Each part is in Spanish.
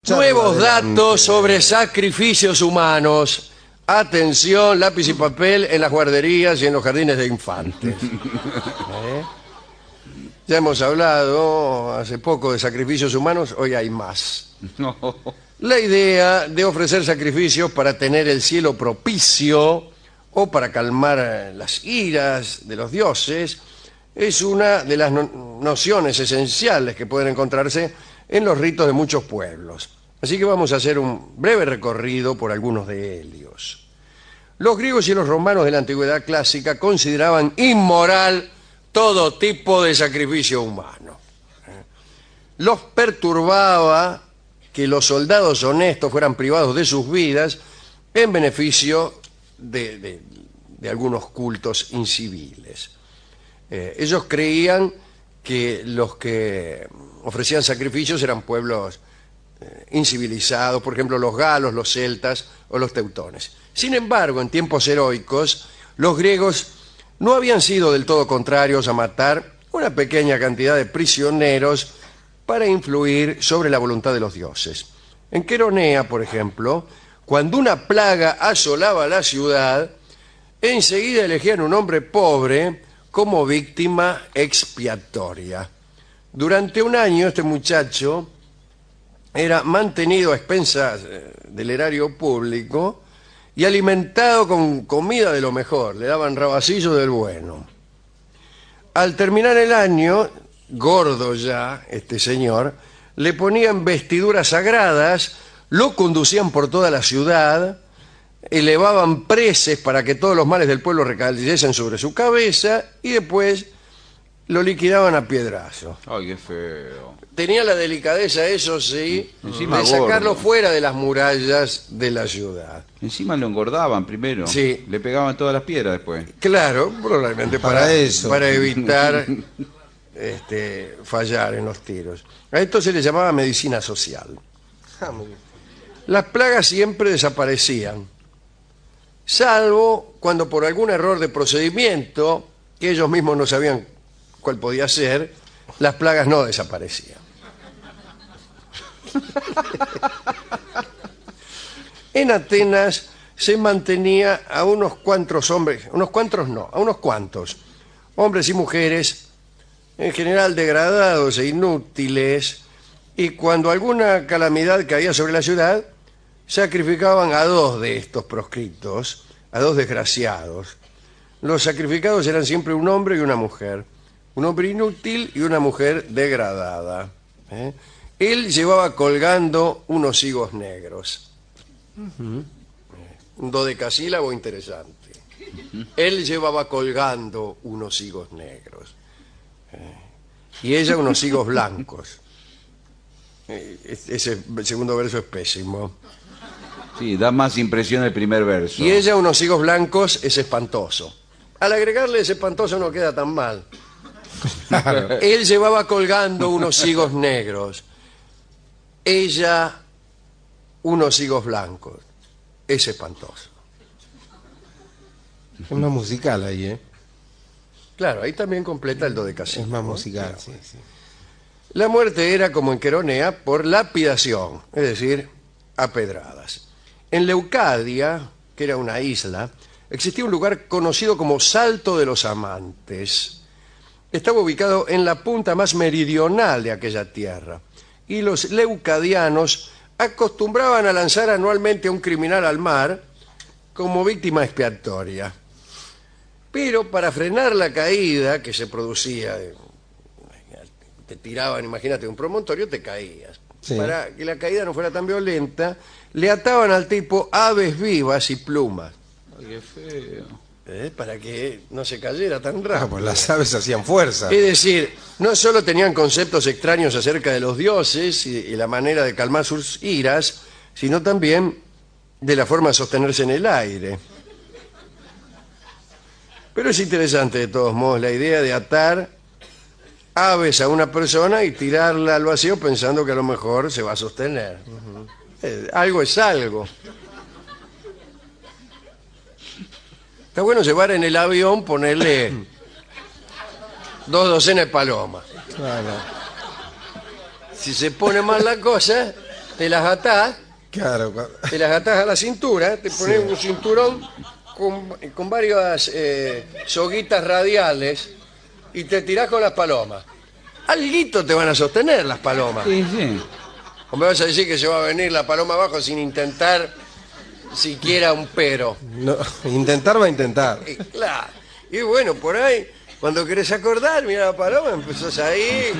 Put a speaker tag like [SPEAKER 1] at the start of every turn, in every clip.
[SPEAKER 1] Nuevos datos sobre sacrificios humanos. Atención, lápiz y papel en las guarderías y en los jardines de infantes. Ya hemos hablado hace poco de sacrificios humanos, hoy hay más.
[SPEAKER 2] No.
[SPEAKER 1] La idea de ofrecer sacrificios para tener el cielo propicio o para calmar las iras de los dioses es una de las nociones esenciales que pueden encontrarse en los ritos de muchos pueblos. Así que vamos a hacer un breve recorrido por algunos de ellos. Los griegos y los romanos de la antigüedad clásica consideraban inmoral todo tipo de sacrificio humano. Los perturbaba que los soldados honestos fueran privados de sus vidas en beneficio de algunos cultos inciviles. Ellos creían que los que ofrecían sacrificios eran pueblos incivilizados, por ejemplo los galos, los celtas o los teutones. Sin embargo, en tiempos heroicos, los griegos no habían sido del todo contrarios a matar una pequeña cantidad de prisioneros para influir sobre la voluntad de los dioses. En Queronea, por ejemplo, cuando una plaga asolaba la ciudad, enseguida elegían un hombre pobre como víctima expiatoria. Durante un año este muchacho era mantenido a expensas del erario público y alimentado con comida de lo mejor, le daban rabacillo del bueno. Al terminar el año, gordo ya este señor, le ponían vestiduras sagradas, lo conducían por toda la ciudad, elevaban preces para que todos los males del pueblo recayesen sobre su cabeza y después lo liquidaban a piedrazos.
[SPEAKER 2] Ay, qué feo.
[SPEAKER 1] Tenía la delicadeza, eso sí,
[SPEAKER 2] Encima
[SPEAKER 1] de sacarlo
[SPEAKER 2] gordo.
[SPEAKER 1] fuera de las murallas de la ciudad.
[SPEAKER 2] Encima lo engordaban primero.
[SPEAKER 1] Sí.
[SPEAKER 2] Le pegaban todas las piedras después.
[SPEAKER 1] Claro, probablemente
[SPEAKER 3] Para eso.
[SPEAKER 1] para evitar fallar en los tiros. A esto se le llamaba medicina social. Las plagas siempre desaparecían, salvo cuando por algún error de procedimiento, que ellos mismos no sabían cuál podía ser, las plagas no desaparecían. En Atenas se mantenía a unos cuantos hombres, a unos cuantos hombres y mujeres, en general degradados e inútiles, y cuando alguna calamidad caía sobre la ciudad, sacrificaban a 2 de estos proscritos, a 2 desgraciados. Los sacrificados eran siempre un hombre y una mujer, un hombre inútil y una mujer degradada. Él llevaba colgando unos higos negros. Un dodecasílabo interesante. Él llevaba colgando unos higos negros. Y ella unos higos blancos. Ese segundo verso es pésimo.
[SPEAKER 2] Sí, da más impresión el primer verso.
[SPEAKER 1] Y ella unos higos blancos es espantoso. Al agregarle ese espantoso no queda tan mal. Él llevaba colgando unos higos negros. Ella unos higos blancos. Es espantoso.
[SPEAKER 3] Es más musical ahí, ¿eh?
[SPEAKER 1] Claro, ahí también completa el dodecasílabo.
[SPEAKER 3] Es más musical, sí, sí.
[SPEAKER 1] La muerte era, como en Queronea, por lapidación, es decir, a pedradas. En Leucadia, que era una isla, existía un lugar conocido como Salto de los Amantes. Estaba ubicado en la punta más meridional de aquella tierra. Y los leucadianos acostumbraban a lanzar anualmente a un criminal al mar como víctima expiatoria. Pero para frenar la caída que se producía, te tiraban, imagínate, un promontorio, te caías.
[SPEAKER 3] Sí.
[SPEAKER 1] Para que la caída no fuera tan violenta, le ataban al tipo aves vivas y plumas.
[SPEAKER 2] Ay, qué feo.
[SPEAKER 1] Para que no se cayera tan
[SPEAKER 3] Ah,
[SPEAKER 1] rápido.
[SPEAKER 3] pues las aves hacían fuerza.
[SPEAKER 1] Es decir, no solo tenían conceptos extraños acerca de los dioses y la manera de calmar sus iras, sino también de la forma de sostenerse en el aire. Pero es interesante de todos modos la idea de atar aves a una persona y tirarla al vacío pensando que a lo mejor se va a sostener. Algo es algo. Está bueno llevar en el avión, ponerle 2 docenas de palomas.
[SPEAKER 3] Claro.
[SPEAKER 1] Si se pone mal la cosa, te las atás,
[SPEAKER 3] Claro,
[SPEAKER 1] a la cintura, te pones un cinturón con varias soguitas radiales y te tirás con las palomas. Alguito te van a sostener las palomas.
[SPEAKER 2] Sí, sí.
[SPEAKER 1] ¿O me vas a decir que se va a venir la paloma abajo sin intentar siquiera un pero?
[SPEAKER 3] no, intentar va a intentar.
[SPEAKER 1] Y, claro. Y bueno, por ahí, cuando querés acordar, mira la paloma, empezás ahí.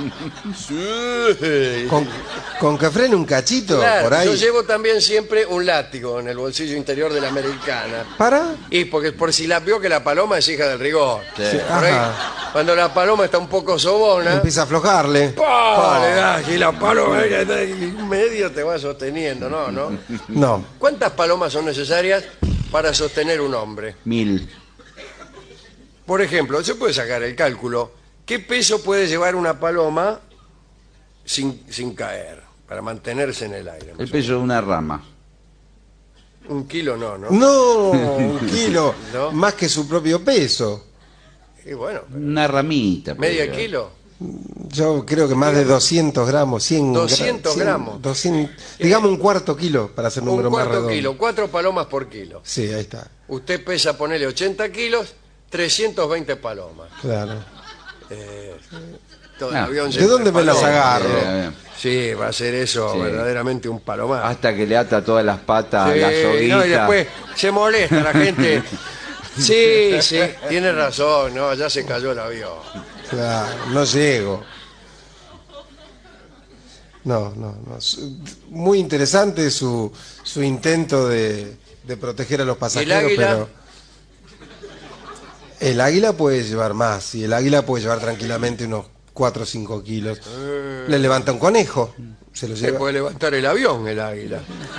[SPEAKER 1] Sí.
[SPEAKER 3] Con que frene un cachito,
[SPEAKER 1] Claro,
[SPEAKER 3] por ahí.
[SPEAKER 1] yo llevo también siempre un látigo en el bolsillo interior de la americana.
[SPEAKER 3] ¿Para?
[SPEAKER 1] Y porque por si la vio que la paloma es hija del rigor.
[SPEAKER 2] Sí.
[SPEAKER 1] Por ahí,
[SPEAKER 3] Ajá.
[SPEAKER 1] cuando la paloma está un poco sobona,
[SPEAKER 3] Empieza a aflojarle.
[SPEAKER 1] ¡pah! Le das y la paloma que está en medio te va sosteniendo, ¿no?
[SPEAKER 3] No.
[SPEAKER 1] ¿Cuántas palomas son necesarias para sostener un hombre?
[SPEAKER 2] 1000.
[SPEAKER 1] Por ejemplo, se puede sacar el cálculo. ¿Qué peso puede llevar una paloma sin caer? Para mantenerse en el aire.
[SPEAKER 2] El peso de una rama.
[SPEAKER 1] 1 kilo no.
[SPEAKER 3] No, 1 kilo.
[SPEAKER 1] No.
[SPEAKER 3] Más que su propio peso.
[SPEAKER 1] Y bueno,
[SPEAKER 2] Una ramita.
[SPEAKER 1] ¿media
[SPEAKER 2] pero-
[SPEAKER 1] kilo?
[SPEAKER 3] Yo creo que más de 200 gramos, 100
[SPEAKER 1] 200
[SPEAKER 3] 100,
[SPEAKER 1] gramos.
[SPEAKER 3] 200, digamos un cuarto kilo para hacer
[SPEAKER 1] Un
[SPEAKER 3] número más
[SPEAKER 1] cuarto
[SPEAKER 3] redondo.
[SPEAKER 1] kilo, 4 palomas por kilo.
[SPEAKER 3] Sí, ahí está.
[SPEAKER 1] Usted pesa, ponele 80 kilos, 320 palomas.
[SPEAKER 3] Claro.
[SPEAKER 1] Todo el
[SPEAKER 2] Ah,
[SPEAKER 1] avión
[SPEAKER 3] ¿de
[SPEAKER 1] lleno
[SPEAKER 3] dónde me las
[SPEAKER 1] palomas.
[SPEAKER 3] agarro?
[SPEAKER 1] Sí, va a ser eso,
[SPEAKER 2] Sí.
[SPEAKER 1] verdaderamente un palomar.
[SPEAKER 2] Hasta que le ata todas las patas a
[SPEAKER 1] Sí,
[SPEAKER 2] la soguita.
[SPEAKER 1] no, y después se molesta la gente. Sí, tiene razón, no, ya se cayó el avión.
[SPEAKER 3] Claro, no llego. No. Muy interesante su intento de proteger a los pasajeros,
[SPEAKER 1] águila?
[SPEAKER 3] pero el águila puede llevar más, y el águila puede llevar tranquilamente unos 4 o 5 kilos. Le levanta un conejo, se lo
[SPEAKER 1] Se
[SPEAKER 3] lleva.
[SPEAKER 1] puede levantar el avión, el águila.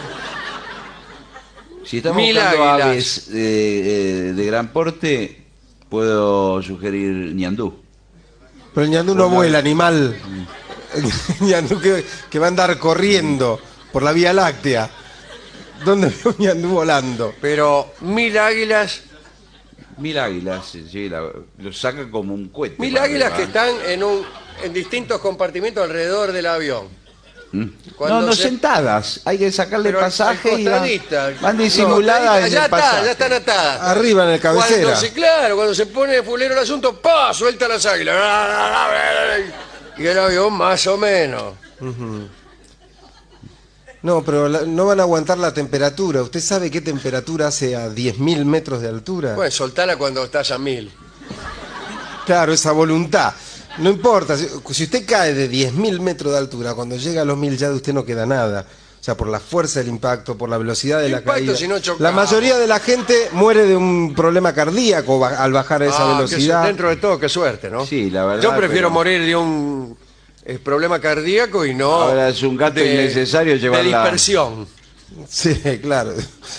[SPEAKER 2] Si estamos
[SPEAKER 1] 1000
[SPEAKER 2] buscando
[SPEAKER 1] águilas.
[SPEAKER 2] aves de gran porte, puedo sugerir ñandú.
[SPEAKER 3] Pero el ñandú no vuela, animal. El ñandú que va a andar corriendo por la Vía Láctea. ¿Dónde veo un ñandú volando?
[SPEAKER 1] Pero 1000 águilas,
[SPEAKER 2] 1000 águilas, sí, lo saca como un cohete.
[SPEAKER 1] 1000
[SPEAKER 2] para
[SPEAKER 1] águilas que
[SPEAKER 2] arriba.
[SPEAKER 1] están en distintos compartimentos alrededor del avión.
[SPEAKER 2] No,
[SPEAKER 1] Cuando
[SPEAKER 2] no
[SPEAKER 1] se-
[SPEAKER 2] sentadas. Hay que sacarle
[SPEAKER 1] Pero al
[SPEAKER 2] pasaje y
[SPEAKER 1] costadista.
[SPEAKER 2] van
[SPEAKER 1] No,
[SPEAKER 2] disimuladas en
[SPEAKER 1] ya
[SPEAKER 2] el pasaje.
[SPEAKER 1] ya están atadas.
[SPEAKER 3] Arriba en el cabecera.
[SPEAKER 1] Cuando se pone fulero el asunto, ¡pa! Suelta las águilas. Y el avión más o menos.
[SPEAKER 3] No, pero no van a aguantar la temperatura. ¿Usted sabe qué temperatura hace a 10.000 metros de altura?
[SPEAKER 1] Bueno, soltala cuando estás a 1000.
[SPEAKER 3] Claro, esa voluntad. No importa, si usted cae de 10.000 metros de altura, cuando llega a los 1000 ya de usted no queda nada. O sea, por la fuerza del impacto, por la velocidad de la
[SPEAKER 1] Impacto
[SPEAKER 3] caída.
[SPEAKER 1] si no chocamos.
[SPEAKER 3] La mayoría de la gente muere de un problema cardíaco al bajar a esa velocidad.
[SPEAKER 1] Dentro de todo, qué suerte, ¿no?
[SPEAKER 2] Sí, la verdad,
[SPEAKER 1] Yo prefiero
[SPEAKER 2] pero-
[SPEAKER 1] morir de un problema cardíaco y no.
[SPEAKER 2] Ahora es un gasto innecesario
[SPEAKER 1] de
[SPEAKER 2] llevarla.
[SPEAKER 1] dispersión.
[SPEAKER 3] Sí, claro.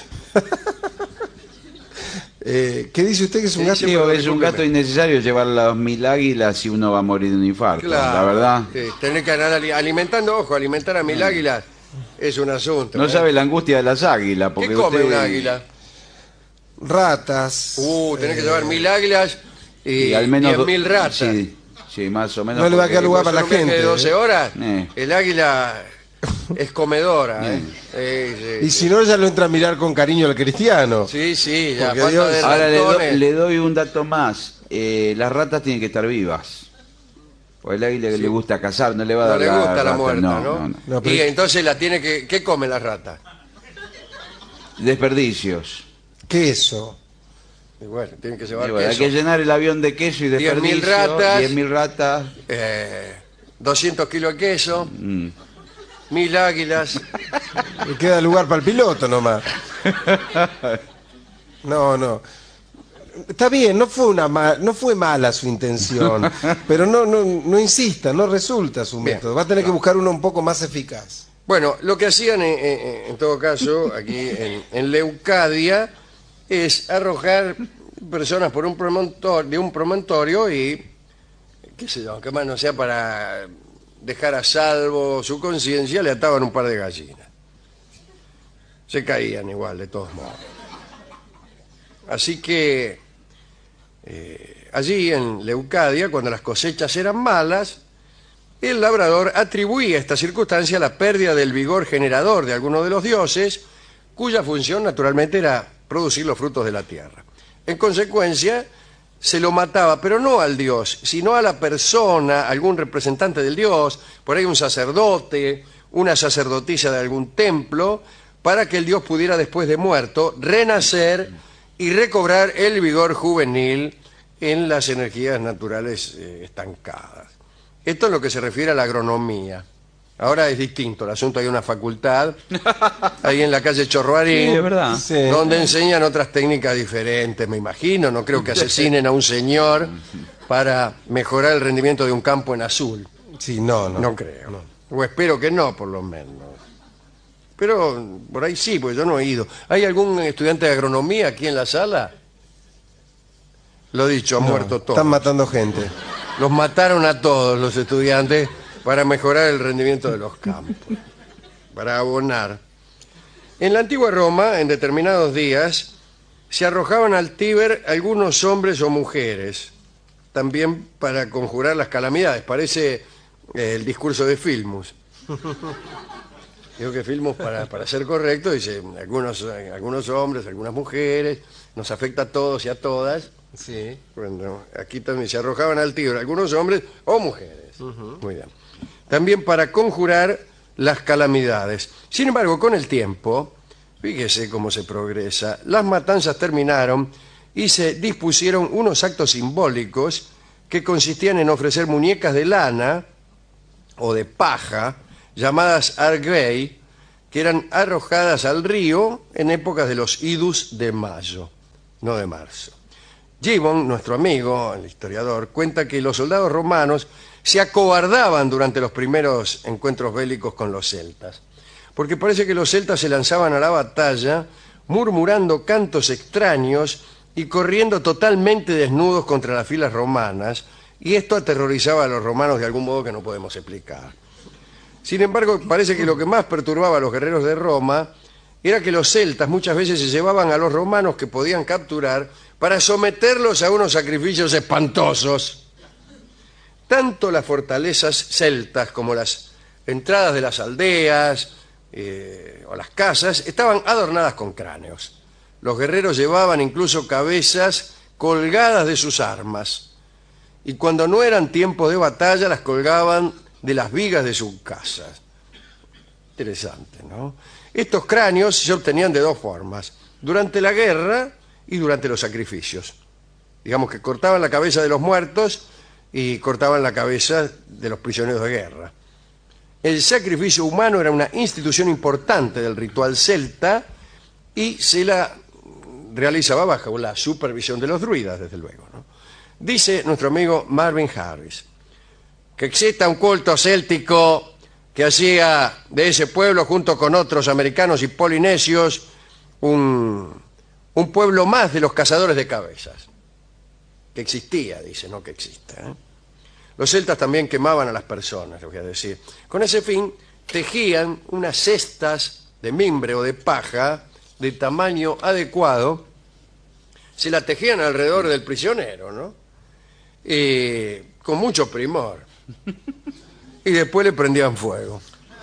[SPEAKER 3] ¿Qué dice usted que es un gasto?
[SPEAKER 2] Digo, es un
[SPEAKER 1] discúlpeme.
[SPEAKER 2] gasto innecesario llevar las 1000 águilas y uno va a morir de un infarto.
[SPEAKER 1] Claro.
[SPEAKER 2] La verdad.
[SPEAKER 1] Sí, tener que andar alimentando, ojo, alimentar a 1000 águilas es un asunto.
[SPEAKER 2] No
[SPEAKER 1] ¿eh?
[SPEAKER 2] sabe la angustia de las águilas. Porque
[SPEAKER 1] ¿Qué come
[SPEAKER 2] usted-
[SPEAKER 1] un águila?
[SPEAKER 3] Ratas.
[SPEAKER 1] Tenés que llevar 1000 águilas y,
[SPEAKER 2] al menos
[SPEAKER 1] 10.000 ratas.
[SPEAKER 2] Sí, más o menos.
[SPEAKER 3] No le va a
[SPEAKER 2] porque-
[SPEAKER 3] quedar lugar para la
[SPEAKER 1] Un viaje
[SPEAKER 3] gente.
[SPEAKER 1] de 12 horas,
[SPEAKER 2] Eh.
[SPEAKER 1] el águila es comedora. ¿eh? Sí,
[SPEAKER 3] Y si no, ya lo entra a mirar con cariño al cristiano.
[SPEAKER 1] sí, ya
[SPEAKER 3] Porque
[SPEAKER 1] falta
[SPEAKER 3] Dios-
[SPEAKER 1] de
[SPEAKER 2] Ahora
[SPEAKER 1] ratones.
[SPEAKER 2] le doy un dato más. Las ratas tienen que estar vivas. Porque el águila le gusta cazar, no le va a
[SPEAKER 1] No
[SPEAKER 2] dar
[SPEAKER 1] le gusta la
[SPEAKER 2] rata,
[SPEAKER 1] muerta, ¿no?
[SPEAKER 2] no.
[SPEAKER 3] No, pero-
[SPEAKER 1] Y entonces la tiene que... ¿Qué come la rata?
[SPEAKER 2] Desperdicios.
[SPEAKER 3] Queso.
[SPEAKER 1] Y bueno, tiene que
[SPEAKER 2] Y
[SPEAKER 1] llevar
[SPEAKER 2] bueno, hay
[SPEAKER 1] queso.
[SPEAKER 2] que llenar el avión de queso y
[SPEAKER 1] 10.000
[SPEAKER 2] desperdicios.
[SPEAKER 1] ratas.
[SPEAKER 2] 10.000 ratas.
[SPEAKER 1] 200 kilos de queso,
[SPEAKER 2] Mm.
[SPEAKER 1] 1000 águilas.
[SPEAKER 3] Le queda lugar para el piloto nomás. No. Está bien, no fue mala su intención, pero no insista, no resulta su
[SPEAKER 1] Bien.
[SPEAKER 3] método. Va a tener que buscar uno un poco más eficaz.
[SPEAKER 1] Bueno, lo que hacían en todo caso aquí en Leucadia es arrojar personas por un promontorio y, qué sé yo, aunque más no sea para dejar a salvo su conciencia, le ataban un par de gallinas. Se caían igual, de todos modos. Así que allí en Leucadia, cuando las cosechas eran malas, el labrador atribuía a esta circunstancia la pérdida del vigor generador de alguno de los dioses, cuya función naturalmente era producir los frutos de la tierra. En consecuencia, se lo mataba, pero no al dios, sino a la persona, algún representante del dios, por ahí un sacerdote, una sacerdotisa de algún templo, para que el dios pudiera, después de muerto, renacer y recobrar el vigor juvenil en las energías naturales estancadas. Esto es lo que se refiere a la agronomía. Ahora es distinto el asunto, hay una facultad ahí en la calle Chorroarín,
[SPEAKER 2] Sí, es verdad.
[SPEAKER 3] Sí.
[SPEAKER 1] donde enseñan otras técnicas diferentes, me imagino. No creo que asesinen a un señor para mejorar el rendimiento de un campo en azul.
[SPEAKER 3] Sí, no.
[SPEAKER 1] No creo. O espero que no, por lo menos. Pero por ahí sí, porque yo no he ido. ¿Hay algún estudiante de agronomía aquí en la sala? Lo dicho, ha muerto todo.
[SPEAKER 3] Están matando gente.
[SPEAKER 1] Los mataron a todos los estudiantes para mejorar el rendimiento de los campos, para abonar. En la antigua Roma, en determinados días, se arrojaban al Tíber algunos hombres o mujeres, también para conjurar las calamidades. Parece el discurso de Filmus. Digo que Filmus, para ser correcto, dice algunos hombres, algunas mujeres, nos afecta a todos y a todas.
[SPEAKER 3] Sí.
[SPEAKER 1] Bueno, aquí también se arrojaban al Tíber algunos hombres o mujeres. Muy bien. También para conjurar las calamidades. Sin embargo, con el tiempo, fíjese cómo se progresa, las matanzas terminaron y se dispusieron unos actos simbólicos que consistían en ofrecer muñecas de lana o de paja, llamadas arguei, que eran arrojadas al río en épocas de los idus de mayo, no de marzo. Gibbon, nuestro amigo, el historiador, cuenta que los soldados romanos se acobardaban durante los primeros encuentros bélicos con los celtas, porque parece que los celtas se lanzaban a la batalla murmurando cantos extraños y corriendo totalmente desnudos contra las filas romanas, y esto aterrorizaba a los romanos de algún modo que no podemos explicar. Sin embargo, parece que lo que más perturbaba a los guerreros de Roma era que los celtas muchas veces se llevaban a los romanos que podían capturar para someterlos a unos sacrificios espantosos. Tanto las fortalezas celtas como las entradas de las aldeas o las casas estaban adornadas con cráneos. Los guerreros llevaban incluso cabezas colgadas de sus armas, y cuando no eran tiempos de batalla las colgaban de las vigas de sus casas. Interesante, ¿no? Estos cráneos se obtenían de dos formas: durante la guerra y durante los sacrificios. Digamos que cortaban la cabeza de los muertos y cortaban la cabeza de los prisioneros de guerra. El sacrificio humano era una institución importante del ritual celta y se la realizaba bajo la supervisión de los druidas, desde luego, ¿no? Dice nuestro amigo Marvin Harris que exista un culto céltico que hacía de ese pueblo, junto con otros americanos y polinesios, un pueblo más de los cazadores de cabezas. Que existía, dice, no que exista, ¿eh? Los celtas también quemaban a las personas, les voy a decir. Con ese fin, tejían unas cestas de mimbre o de paja de tamaño adecuado, se la tejían alrededor del prisionero, ¿no? Con mucho primor. Y después le prendían fuego.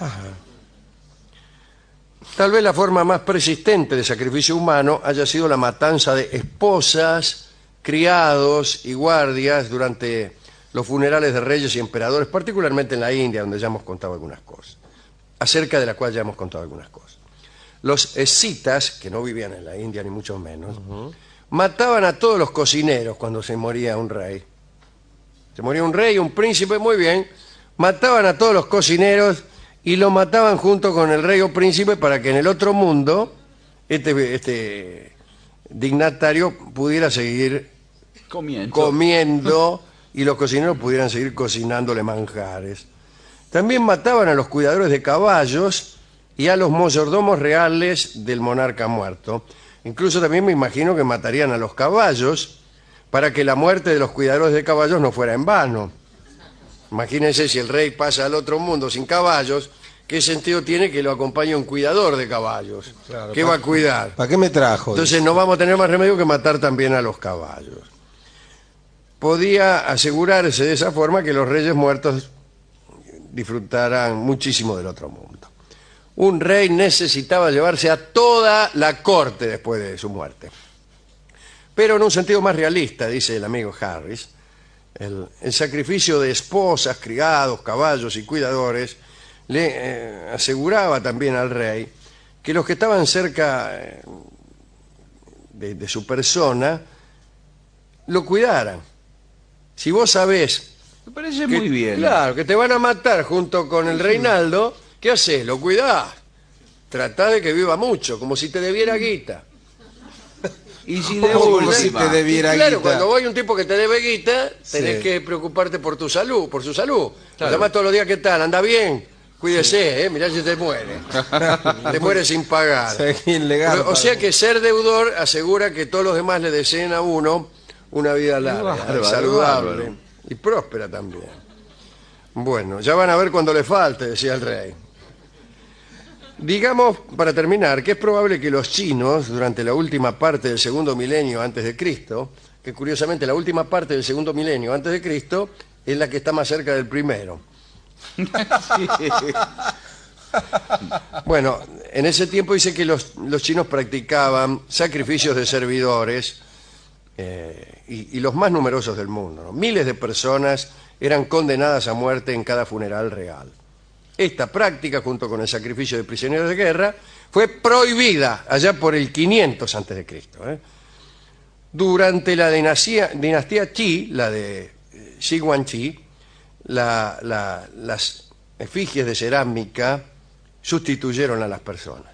[SPEAKER 1] Tal vez la forma más persistente de sacrificio humano haya sido la matanza de esposas, criados y guardias durante los funerales de reyes y emperadores, particularmente en la India, donde ya hemos contado algunas cosas, acerca de la cual ya hemos contado algunas cosas. Los escitas, que no vivían en la India ni mucho menos, mataban a todos los cocineros cuando se moría un rey. Se moría un rey, un príncipe, muy bien, mataban a todos los cocineros y lo mataban junto con el rey o príncipe para que en el otro mundo este dignatario pudiera seguir comiendo y los cocineros pudieran seguir cocinándole manjares. También mataban a los cuidadores de caballos y a los mayordomos reales del monarca muerto. Incluso también me imagino que matarían a los caballos para que la muerte de los cuidadores de caballos no fuera en vano. Imagínense, si el rey pasa al otro mundo sin caballos, ¿qué sentido tiene que lo acompañe un cuidador de caballos?
[SPEAKER 3] Claro,
[SPEAKER 1] ¿Qué va a cuidar?
[SPEAKER 3] ¿Para qué me trajo?
[SPEAKER 1] Entonces no vamos a tener más remedio que matar también a los caballos. Podía asegurarse de esa forma que los reyes muertos disfrutarán muchísimo del otro mundo. Un rey necesitaba llevarse a toda la corte después de su muerte. Pero en un sentido más realista, dice el amigo Harris, el sacrificio de esposas, criados, caballos y cuidadores le aseguraba también al rey que los que estaban cerca de su persona lo cuidaran. Si vos sabés
[SPEAKER 2] Me parece muy bien.
[SPEAKER 1] claro, que te van a matar junto con el reinaldo, ¿qué haces? Lo cuidás. Tratá de que viva mucho, como si te debiera guita.
[SPEAKER 2] Y si de
[SPEAKER 3] Como si
[SPEAKER 2] última,
[SPEAKER 3] te debiera
[SPEAKER 1] Claro,
[SPEAKER 3] guita.
[SPEAKER 1] cuando voy un tipo que te debe guita, tenés
[SPEAKER 3] Sí.
[SPEAKER 1] que preocuparte por tu salud, por su salud.
[SPEAKER 2] Claro.
[SPEAKER 1] Lo llamás todos los días, ¿qué tal? ¿Anda bien? Cuídese, mirá si te muere. Te muere sin pagar.
[SPEAKER 3] Seguir legal,
[SPEAKER 1] O sea que ser deudor asegura que todos los demás le deseen a uno una vida larga,
[SPEAKER 2] bárbaro,
[SPEAKER 1] saludable
[SPEAKER 2] bárbaro.
[SPEAKER 1] y próspera también. Bueno, ya van a ver cuando le falte, decía el rey. Digamos, para terminar, que es probable que los chinos, durante la última parte del segundo milenio antes de Cristo, que curiosamente la última parte del segundo milenio antes de Cristo es la que está más cerca del primero. Bueno, en ese tiempo dice que los chinos practicaban sacrificios de servidores y los más numerosos del mundo, ¿no? Miles de personas eran condenadas a muerte en cada funeral real. Esta práctica, junto con el sacrificio de prisioneros de guerra, fue prohibida allá por el 500 a.C. Durante la dinastía Qi, la de Shi Huangqi, las efigies de cerámica sustituyeron a las personas.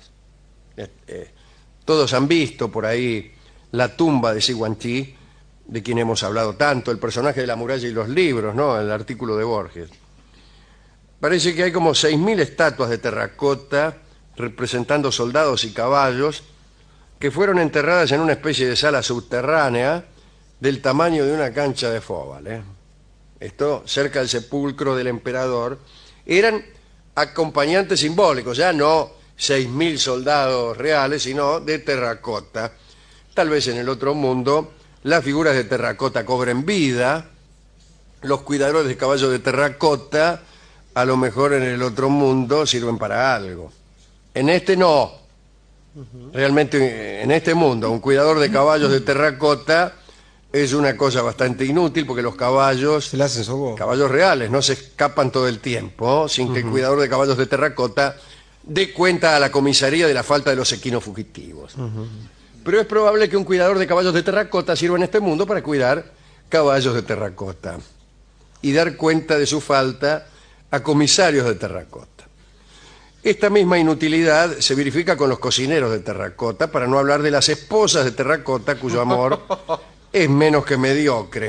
[SPEAKER 1] Todos han visto por ahí la tumba de Shi Huangqi, de quien hemos hablado tanto, el personaje de la muralla y los libros, ¿no? El artículo de Borges. Parece que hay como 6.000 estatuas de terracota representando soldados y caballos que fueron enterradas en una especie de sala subterránea del tamaño de una cancha de fútbol. Esto cerca del sepulcro del emperador. Eran acompañantes simbólicos, ya no 6.000 soldados reales, sino de terracota. Tal vez en el otro mundo las figuras de terracota cobren vida, los cuidadores de caballos de terracota a lo mejor en el otro mundo sirven para algo. En este no. Realmente en este mundo un cuidador de caballos de terracota es una cosa bastante inútil porque los caballos,
[SPEAKER 3] Se le hacen sobo.
[SPEAKER 1] caballos reales, no se escapan todo el tiempo sin que el cuidador de caballos de terracota dé cuenta a la comisaría de la falta de los equinos fugitivos. Pero es probable que un cuidador de caballos de terracota sirva en este mundo para cuidar caballos de terracota y dar cuenta de su falta a comisarios de terracota. Esta misma inutilidad se verifica con los cocineros de terracota, para no hablar de las esposas de terracota, cuyo amor es menos que mediocre.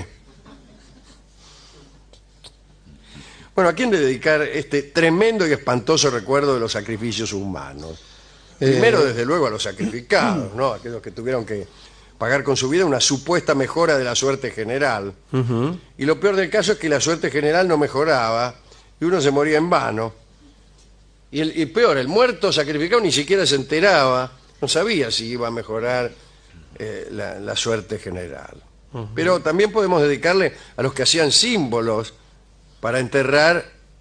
[SPEAKER 1] Bueno, ¿a quién dedicar este tremendo y espantoso recuerdo de los sacrificios humanos? Primero, desde luego, a los sacrificados, ¿no? Aquellos que tuvieron que pagar con su vida una supuesta mejora de la suerte general. Y lo peor del caso es que la suerte general no mejoraba y uno se moría en vano. Y peor, el muerto sacrificado ni siquiera se enteraba, no sabía si iba a mejorar la suerte general. Pero también podemos dedicarle a los que hacían símbolos para enterrar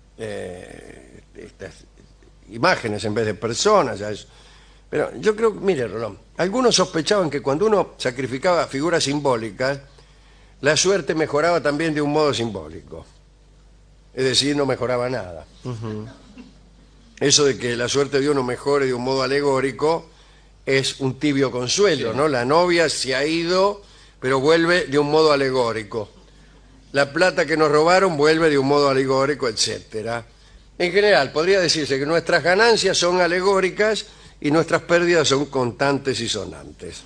[SPEAKER 1] estas imágenes en vez de personas. Pero yo creo, mire, Rolón, algunos sospechaban que cuando uno sacrificaba figuras simbólicas, la suerte mejoraba también de un modo simbólico. Es decir, no mejoraba nada. Eso de que la suerte de uno mejore de un modo alegórico es un tibio consuelo, ¿no? La novia se ha ido, pero vuelve de un modo alegórico. La plata que nos robaron vuelve de un modo alegórico, etcétera. En general, podría decirse que nuestras ganancias son alegóricas y nuestras pérdidas son contantes y sonantes.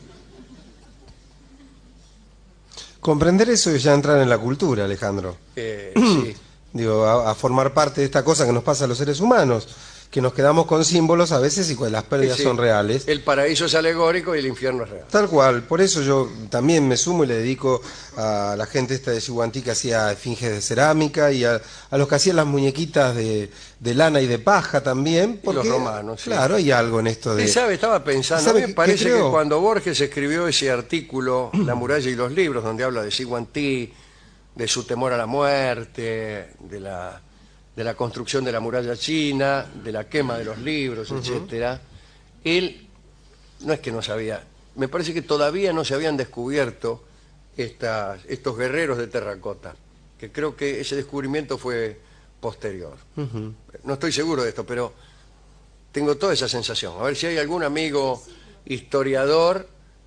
[SPEAKER 3] Comprender eso es ya entrar en la cultura, Alejandro.
[SPEAKER 1] Sí.
[SPEAKER 3] Digo, a formar parte de esta cosa que nos pasa a los seres humanos, que nos quedamos con símbolos a veces y las pérdidas
[SPEAKER 1] Sí.
[SPEAKER 3] son reales.
[SPEAKER 1] El paraíso es alegórico y el infierno es real.
[SPEAKER 3] Tal cual, por eso yo también me sumo y le dedico a la gente esta de Chihuantí que hacía esfinges de cerámica y a los que hacían las muñequitas de lana y de paja también. Porque,
[SPEAKER 1] los romanos, sí.
[SPEAKER 3] Claro, hay algo en esto de...
[SPEAKER 1] Y sabe, estaba pensando,
[SPEAKER 3] ¿Sabe
[SPEAKER 1] a mí me
[SPEAKER 3] qué
[SPEAKER 1] parece que
[SPEAKER 3] creo?
[SPEAKER 1] cuando Borges escribió ese artículo, La muralla y los libros, donde habla de Shi Huangqi, de su temor a la muerte, de la de la construcción de la muralla china, de la quema de los libros, etcétera, él no es que no sabía, me parece que todavía no se habían descubierto estos guerreros de terracota, que creo que ese descubrimiento fue posterior. No estoy seguro de esto, pero tengo toda esa sensación. A ver si hay algún amigo historiador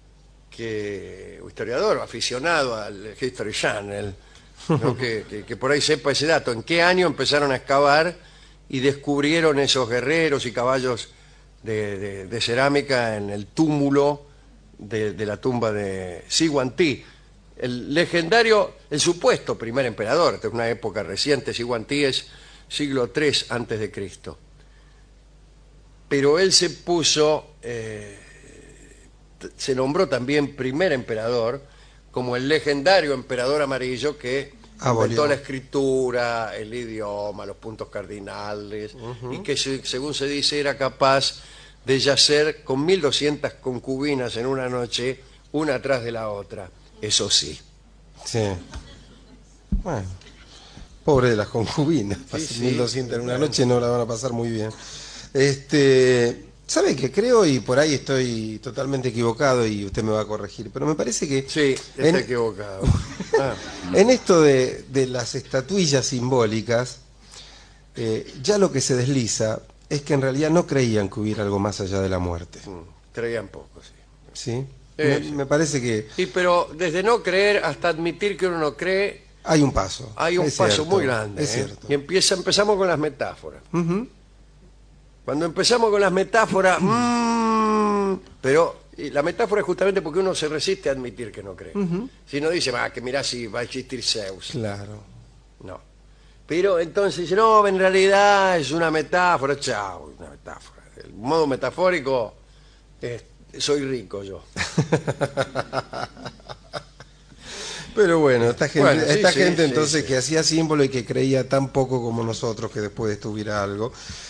[SPEAKER 1] o historiador aficionado al History Channel, ¿no? que por ahí sepa ese dato. ¿En qué año empezaron a excavar y descubrieron esos guerreros y caballos de cerámica en el túmulo de la tumba de Siguantí? El legendario, el supuesto primer emperador, esta es una época reciente, Siguantí es siglo III antes de Cristo. Pero él se puso, se nombró también primer emperador, como el legendario emperador amarillo que inventó la escritura, el idioma, los puntos cardinales, y que según se dice era capaz de yacer con 1200 concubinas en una noche, una atrás de la otra. Eso sí.
[SPEAKER 3] Sí. Bueno, pobre de las concubinas.
[SPEAKER 1] Sí,
[SPEAKER 3] 1200 en una noche no la van a pasar muy bien. ¿Sabe qué creo? Y por ahí estoy totalmente equivocado y usted me va a corregir, pero me parece que...
[SPEAKER 1] Sí, está equivocado.
[SPEAKER 3] En esto de las estatuillas simbólicas, ya lo que se desliza es que en realidad no creían que hubiera algo más allá de la muerte.
[SPEAKER 1] Creían poco, sí.
[SPEAKER 3] ¿Sí? Me parece que...
[SPEAKER 1] Sí, pero desde no creer hasta admitir que uno no cree...
[SPEAKER 3] Hay un paso.
[SPEAKER 1] Hay un paso muy grande.
[SPEAKER 3] Es cierto.
[SPEAKER 1] Y empezamos con las metáforas. Cuando empezamos con las metáforas... pero la metáfora es justamente porque uno se resiste a admitir que no cree. Si no dice, que mirá si va a existir Zeus.
[SPEAKER 3] Claro.
[SPEAKER 1] No. Pero entonces dice, no, en realidad es una metáfora. Chao, una metáfora. El modo metafórico es... Soy rico yo.
[SPEAKER 3] Pero bueno, esta gente,
[SPEAKER 1] sí,
[SPEAKER 3] entonces
[SPEAKER 1] sí.
[SPEAKER 3] que hacía símbolo y que creía tan poco como nosotros que después de esto hubiera algo.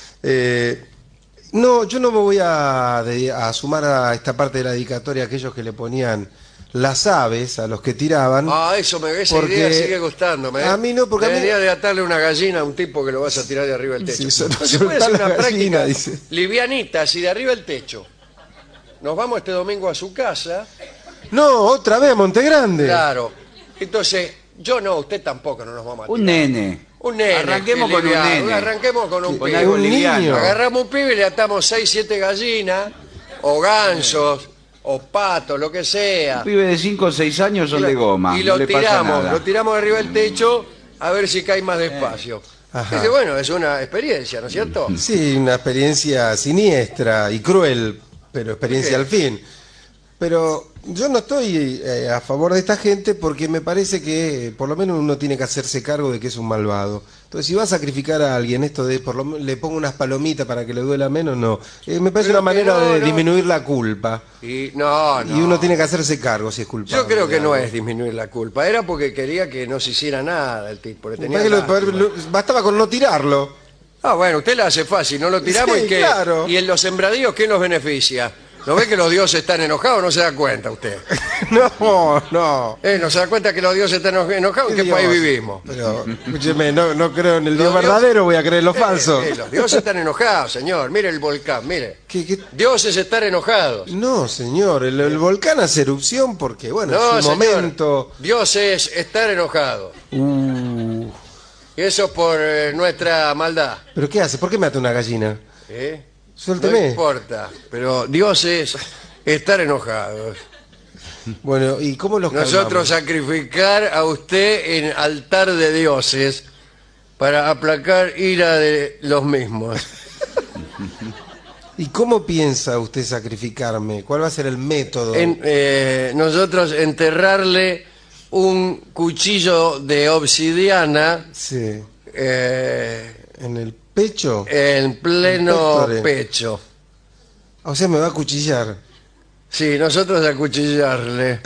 [SPEAKER 3] No, yo no me voy a sumar a esta parte de la dedicatoria a aquellos que le ponían las aves a los que tiraban.
[SPEAKER 1] Esa idea sigue gustándome.
[SPEAKER 3] A mí no, porque
[SPEAKER 1] debería de atarle una gallina a un tipo que lo vas a tirar de arriba del techo.
[SPEAKER 3] Sí,
[SPEAKER 1] se puede hacer una práctica
[SPEAKER 3] dice.
[SPEAKER 1] livianita, así de arriba del techo. Nos vamos este domingo a su casa.
[SPEAKER 3] No, otra vez, Montegrande.
[SPEAKER 1] Claro. Entonces, yo no, usted tampoco, no nos vamos a tirar.
[SPEAKER 2] Un nene.
[SPEAKER 1] Un nene.
[SPEAKER 2] Arranquemos con un nene.
[SPEAKER 1] Arranquemos con un
[SPEAKER 2] Con
[SPEAKER 1] pibe.
[SPEAKER 2] algo
[SPEAKER 3] Un
[SPEAKER 2] liviano.
[SPEAKER 3] niño.
[SPEAKER 1] Agarramos un pibe y le atamos 6, 7 gallinas, o gansos, o patos, lo que sea.
[SPEAKER 2] Un pibe de 5 o 6 años son de goma.
[SPEAKER 1] Y lo
[SPEAKER 2] no le pasa
[SPEAKER 1] tiramos,
[SPEAKER 2] nada.
[SPEAKER 1] lo tiramos arriba del techo a ver si cae más despacio.
[SPEAKER 3] Ajá.
[SPEAKER 1] Dice, bueno, es una experiencia, ¿no es cierto?
[SPEAKER 3] Sí, una experiencia siniestra y cruel, pero experiencia al fin. Pero yo no estoy a favor de esta gente porque me parece que por lo menos uno tiene que hacerse cargo de que es un malvado. Entonces, si va a sacrificar a alguien, esto de por lo menos le pongo unas palomitas para que le duela menos, no. Me parece
[SPEAKER 1] Pero
[SPEAKER 3] una
[SPEAKER 1] que
[SPEAKER 3] manera
[SPEAKER 1] no,
[SPEAKER 3] de
[SPEAKER 1] no.
[SPEAKER 3] disminuir la culpa.
[SPEAKER 1] Y
[SPEAKER 3] Y uno tiene que hacerse cargo si es culpable.
[SPEAKER 1] Yo creo que
[SPEAKER 3] de
[SPEAKER 1] no
[SPEAKER 3] algo.
[SPEAKER 1] es disminuir la culpa, era porque quería que no se hiciera nada el tipo. Le tenía
[SPEAKER 3] Porque
[SPEAKER 1] lástima.
[SPEAKER 3] bastaba con no tirarlo.
[SPEAKER 1] Bueno, usted la hace fácil, no lo tiramos
[SPEAKER 3] Sí,
[SPEAKER 1] y que
[SPEAKER 3] claro.
[SPEAKER 1] y en los sembradíos, ¿qué nos beneficia? ¿No ve que los dioses están enojados? No se da cuenta usted.
[SPEAKER 3] No.
[SPEAKER 1] ¿No se da cuenta que los dioses están enojados? ¿En qué
[SPEAKER 3] Dios?
[SPEAKER 1] país vivimos?
[SPEAKER 3] Pero, escúcheme, no creo en el Dios
[SPEAKER 1] Los dios-
[SPEAKER 3] verdadero, voy a creer en lo falso.
[SPEAKER 1] Los dioses están enojados, señor. Mire el volcán, mire.
[SPEAKER 3] ¿Qué?
[SPEAKER 1] Dioses están enojados.
[SPEAKER 3] No, señor, el volcán hace erupción porque, bueno,
[SPEAKER 1] No,
[SPEAKER 3] en su
[SPEAKER 1] señor.
[SPEAKER 3] momento...
[SPEAKER 1] Dioses están enojados. Y eso por nuestra maldad.
[SPEAKER 3] ¿Pero qué hace? ¿Por qué mata una gallina?
[SPEAKER 1] ¿Eh?
[SPEAKER 3] Suélteme.
[SPEAKER 1] No importa, pero dioses están enojados.
[SPEAKER 3] Bueno, ¿y cómo los
[SPEAKER 1] Nosotros sacrificar a usted en altar de dioses para aplacar ira de los mismos.
[SPEAKER 3] calmamos? ¿Y cómo piensa usted sacrificarme? ¿Cuál va a ser el método?
[SPEAKER 1] Nosotros enterrarle un cuchillo de obsidiana
[SPEAKER 3] Sí. ¿En el pecho?
[SPEAKER 1] en pleno
[SPEAKER 3] Pectore.
[SPEAKER 1] pecho.
[SPEAKER 3] O sea, me va a cuchillar.
[SPEAKER 1] Sí, nosotros acuchillarle.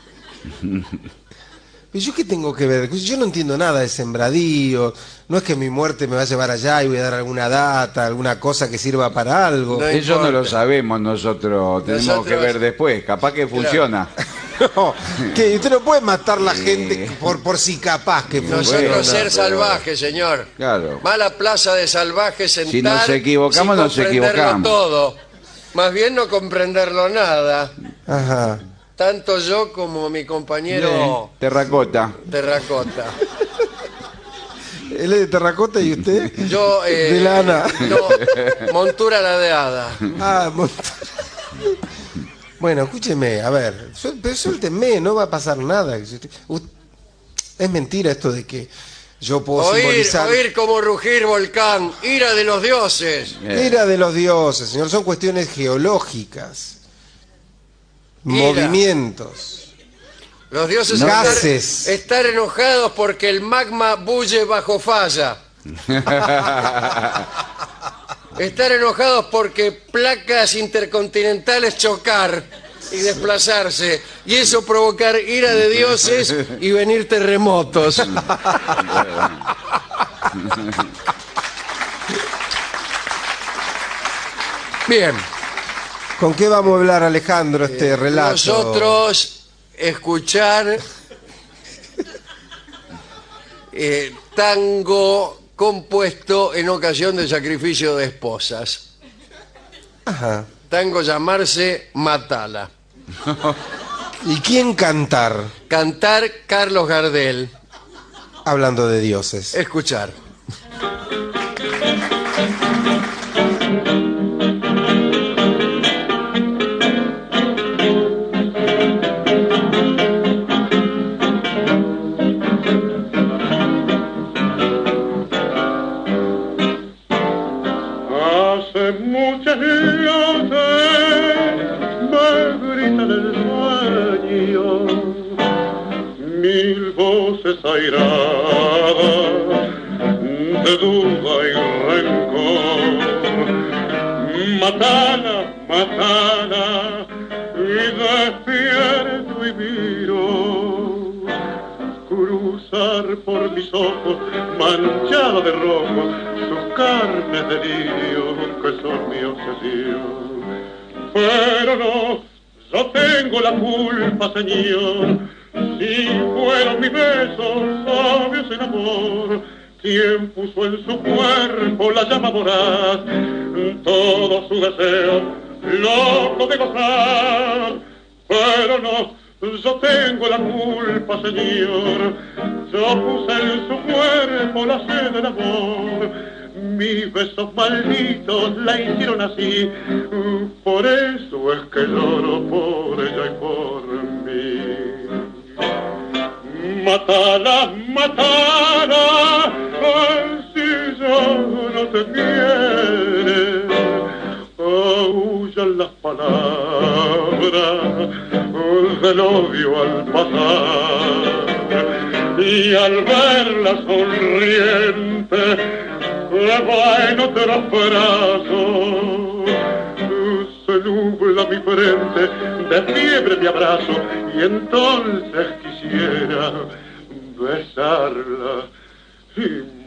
[SPEAKER 3] ¿Y yo qué tengo que ver? Yo no entiendo nada de sembradío. No es que mi muerte me va a llevar allá y voy a dar alguna data, alguna cosa que sirva para algo.
[SPEAKER 1] No
[SPEAKER 2] Eso no lo
[SPEAKER 1] importa.
[SPEAKER 2] sabemos nosotros. Tenemos
[SPEAKER 1] Nosotros-
[SPEAKER 2] que ver después. Capaz que funciona.
[SPEAKER 3] No, que usted no puede matar la gente por si capaz que
[SPEAKER 1] Nosotros
[SPEAKER 3] funciona.
[SPEAKER 1] ser salvajes, señor.
[SPEAKER 2] Claro.
[SPEAKER 1] Mala plaza de salvajes sentar
[SPEAKER 2] Si nos equivocamos,
[SPEAKER 1] sin
[SPEAKER 2] nos
[SPEAKER 1] comprenderlo
[SPEAKER 2] equivocamos.
[SPEAKER 1] todo. Más bien no comprenderlo nada.
[SPEAKER 3] Ajá.
[SPEAKER 1] Tanto yo como mi compañero
[SPEAKER 2] Terracota.
[SPEAKER 1] Terracota.
[SPEAKER 3] Él es de terracota y usted
[SPEAKER 1] Yo,
[SPEAKER 3] de lana.
[SPEAKER 1] no, montura ladeada.
[SPEAKER 3] Ah, bueno, escúcheme, a ver, pero suélteme, no va a pasar nada. Es mentira esto de que yo puedo simbolizar.
[SPEAKER 1] Oír como rugir volcán, ira de los dioses.
[SPEAKER 3] Ira de los dioses, señor, son cuestiones geológicas,
[SPEAKER 1] Ira.
[SPEAKER 3] movimientos.
[SPEAKER 1] Los dioses
[SPEAKER 3] Gases.
[SPEAKER 1] estar enojados porque el magma bulle bajo falla. Estar enojados porque placas intercontinentales chocar y desplazarse. Y eso provocar ira de dioses y venir terremotos. Bien,
[SPEAKER 3] ¿Con qué vamos a hablar, Alejandro, este relato?
[SPEAKER 1] nosotros escuchar tango compuesto en ocasión del sacrificio de esposas.
[SPEAKER 3] Ajá.
[SPEAKER 1] Tango llamarse Matala.
[SPEAKER 3] ¿Y quién cantar?
[SPEAKER 1] Cantar Carlos Gardel.
[SPEAKER 3] Hablando de dioses.
[SPEAKER 1] Escuchar.
[SPEAKER 4] Hace muchas noches me gritan el sueño, mil voces airadas de duda y rencor. Matala, matala, y despierto y miro cruzar por mis ojos manchada de rojo sus carnes de lirio que son mi obsesión. Pero no, yo tengo la culpa, Señor, si fueron mis besos sabios en amor, quien puso en su cuerpo la llama voraz, todo su deseo loco de gozar. Pero no, yo tengo la culpa, Señor, yo puse en su cuerpo la sed del amor, mis besos malditos la hicieron así, por eso es que lloro por ella y por mí. Matala, matala, ay, si ya no te quiere, aullan las palabras del odio al pasar, y al verla sonriente que va en otros brazos, se nubla mi frente, de fiebre mi abrazo, y entonces quisiera besarla y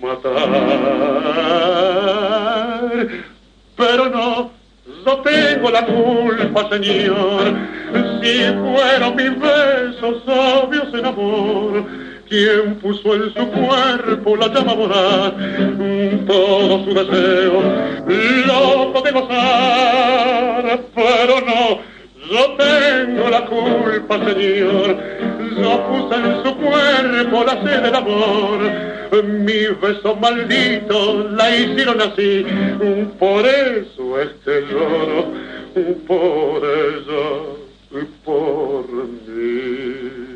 [SPEAKER 4] matar. Pero no, yo tengo la culpa, Señor, si fueron mis besos sabios en amor, quien puso en su cuerpo la llama voraz, todo su deseo loco de gozar. Pero no, yo tengo la culpa, Señor, yo puse en su cuerpo la sed del amor, mis besos malditos la hicieron así, por eso este lloro, por ella y por mí.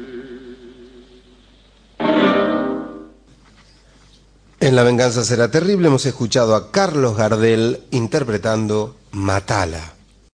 [SPEAKER 3] En La venganza será terrible hemos escuchado a Carlos Gardel interpretando Matala.